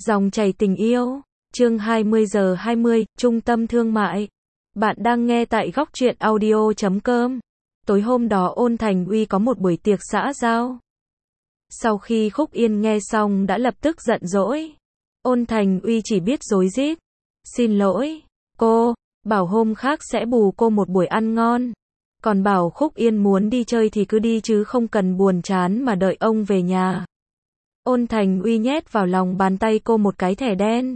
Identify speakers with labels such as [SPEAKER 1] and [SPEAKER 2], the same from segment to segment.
[SPEAKER 1] Dòng chảy tình yêu, chương 20:20, Trung tâm thương mại. Bạn đang nghe tại góc truyện audio.com. Tối hôm đó Ôn Thành Uy có một buổi tiệc xã giao. Sau khi Khúc Yên nghe xong đã lập tức giận dỗi. Ôn Thành Uy chỉ biết rối rít. Xin lỗi, cô, bảo hôm khác sẽ bù cô một buổi ăn ngon. Còn bảo Khúc Yên muốn đi chơi thì cứ đi chứ không cần buồn chán mà đợi ông về nhà. Ôn Thành Uy nhét vào lòng bàn tay cô một cái thẻ đen.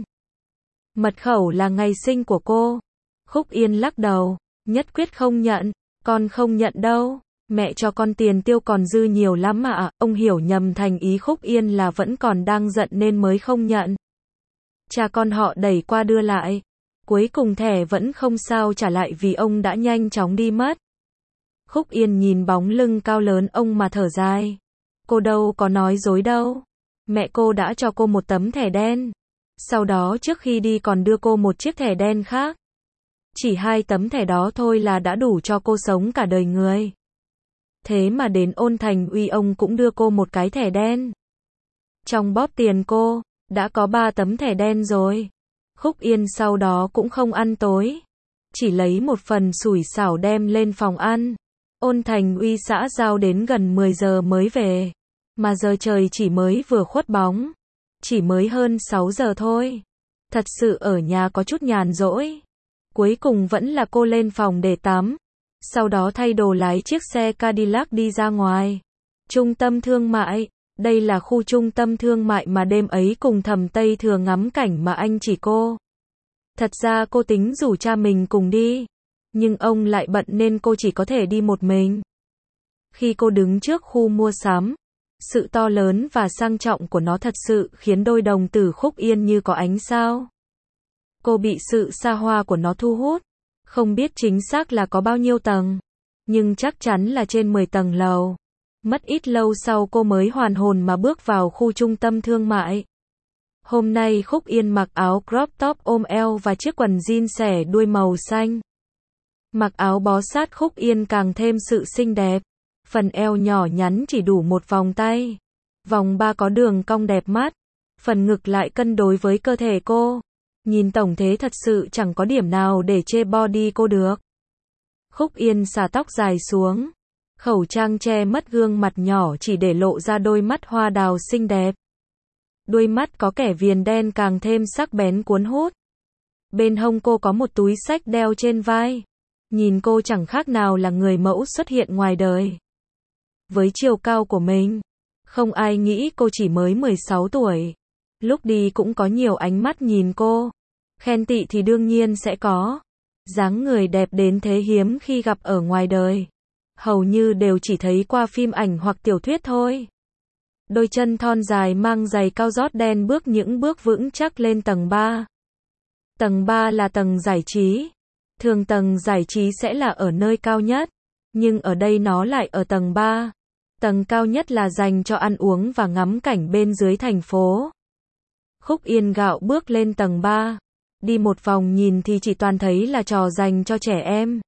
[SPEAKER 1] Mật khẩu là ngày sinh của cô. Khúc Yên lắc đầu, nhất quyết không nhận, con không nhận đâu, mẹ cho con tiền tiêu còn dư nhiều lắm mà. Ông hiểu nhầm thành ý Khúc Yên là vẫn còn đang giận nên mới không nhận. Cha con họ đẩy qua đưa lại, cuối cùng thẻ vẫn không sao trả lại vì ông đã nhanh chóng đi mất. Khúc Yên nhìn bóng lưng cao lớn ông mà thở dài. Cô đâu có nói dối đâu. Mẹ cô đã cho cô một tấm thẻ đen. Sau đó trước khi đi còn đưa cô một chiếc thẻ đen khác. Chỉ 2 tấm thẻ đó thôi là đã đủ cho cô sống cả đời người. Thế mà đến Ôn Thành Uy ông cũng đưa cô một cái thẻ đen. Trong bóp tiền cô, đã có 3 tấm thẻ đen rồi. Khúc Yên sau đó cũng không ăn tối. Chỉ lấy một phần sủi xảo đem lên phòng ăn. Ôn Thành Uy xã giao đến gần 10 giờ mới về. Mà giờ trời chỉ mới vừa khuất bóng. Chỉ mới hơn 6 giờ thôi. Thật sự ở nhà có chút nhàn rỗi. Cuối cùng vẫn là cô lên phòng để tắm. Sau đó thay đồ lái chiếc xe Cadillac đi ra ngoài. Trung tâm thương mại. Đây là khu trung tâm thương mại mà đêm ấy cùng Thẩm Tây Thừa ngắm cảnh mà anh chỉ cô. Thật ra cô tính rủ cha mình cùng đi. Nhưng ông lại bận nên cô chỉ có thể đi một mình. Khi cô đứng trước khu mua sắm, sự to lớn và sang trọng của nó thật sự khiến đôi đồng tử Khúc Yên như có ánh sao. Cô bị sự xa hoa của nó thu hút. Không biết chính xác là có bao nhiêu tầng, nhưng chắc chắn là trên 10 tầng lầu. Mất ít lâu sau cô mới hoàn hồn mà bước vào khu trung tâm thương mại. Hôm nay Khúc Yên mặc áo crop top ôm eo và chiếc quần jean xẻ đuôi màu xanh. Mặc áo bó sát Khúc Yên càng thêm sự xinh đẹp. Phần eo nhỏ nhắn chỉ đủ một vòng tay. Vòng 3 có đường cong đẹp mắt. Phần ngực lại cân đối với cơ thể cô. Nhìn tổng thế thật sự chẳng có điểm nào để chê body cô được. Khúc Yên xả tóc dài xuống. Khẩu trang che mất gương mặt nhỏ chỉ để lộ ra đôi mắt hoa đào xinh đẹp. Đuôi mắt có kẻ viền đen càng thêm sắc bén cuốn hút. Bên hông cô có một túi xách đeo trên vai. Nhìn cô chẳng khác nào là người mẫu xuất hiện ngoài đời. Với chiều cao của mình, không ai nghĩ cô chỉ mới 16 tuổi. Lúc đi cũng có nhiều ánh mắt nhìn cô. Khen tị thì đương nhiên sẽ có. Dáng người đẹp đến thế hiếm khi gặp ở ngoài đời. Hầu như đều chỉ thấy qua phim ảnh hoặc tiểu thuyết thôi. Đôi chân thon dài mang giày cao gót đen bước những bước vững chắc lên tầng 3. Tầng 3 là tầng giải trí. Thường tầng giải trí sẽ là ở nơi cao nhất. Nhưng ở đây nó lại ở tầng 3. Tầng cao nhất là dành cho ăn uống và ngắm cảnh bên dưới thành phố. Khúc Yên gạo bước lên tầng 3. Đi một vòng nhìn thì chỉ toàn thấy là trò dành cho trẻ em.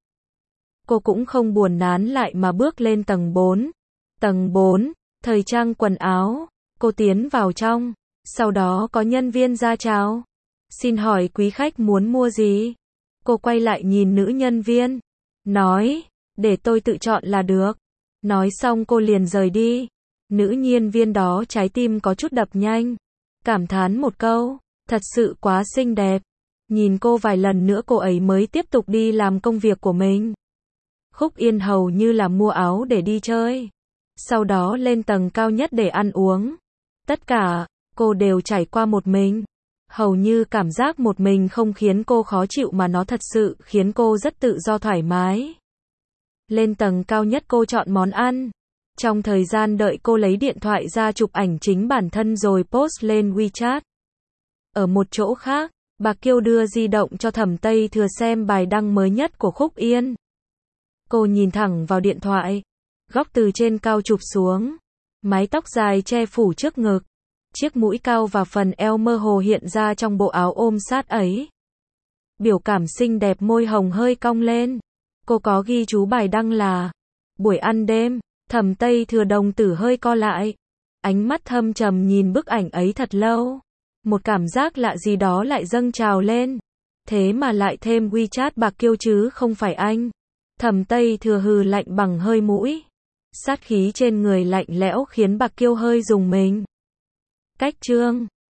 [SPEAKER 1] Cô cũng không buồn nán lại mà bước lên tầng 4. Tầng 4, thời trang quần áo. Cô tiến vào trong. Sau đó có nhân viên ra chào. Xin hỏi quý khách muốn mua gì? Cô quay lại nhìn nữ nhân viên. Nói, để tôi tự chọn là được. Nói xong cô liền rời đi. Nữ nhân viên đó trái tim có chút đập nhanh. Cảm thán một câu, thật sự quá xinh đẹp. Nhìn cô vài lần nữa cô ấy mới tiếp tục đi làm công việc của mình. Khúc Yên hầu như là mua áo để đi chơi. Sau đó lên tầng cao nhất để ăn uống. Tất cả, cô đều trải qua một mình. Hầu như cảm giác một mình không khiến cô khó chịu mà nó thật sự khiến cô rất tự do thoải mái. Lên tầng cao nhất cô chọn món ăn. Trong thời gian đợi cô lấy điện thoại ra chụp ảnh chính bản thân rồi post lên WeChat. Ở một chỗ khác, bà Kiều đưa di động cho Thẩm Tây Thừa xem bài đăng mới nhất của Khúc Yên. Cô nhìn thẳng vào điện thoại. Góc từ trên cao chụp xuống. Mái tóc dài che phủ trước ngực. Chiếc mũi cao và phần eo mơ hồ hiện ra trong bộ áo ôm sát ấy. Biểu cảm xinh đẹp môi hồng hơi cong lên. Cô có ghi chú bài đăng là buổi ăn đêm. Thẩm Tây Thừa đồng tử hơi co lại. Ánh mắt thâm trầm nhìn bức ảnh ấy thật lâu. Một cảm giác lạ gì đó lại dâng trào lên. Thế mà lại thêm WeChat Bạc Kiêu chứ không phải anh. Thẩm Tây Thừa hừ lạnh bằng hơi mũi. Sát khí trên người lạnh lẽo khiến Bạc Kiêu hơi rùng mình. Cách chương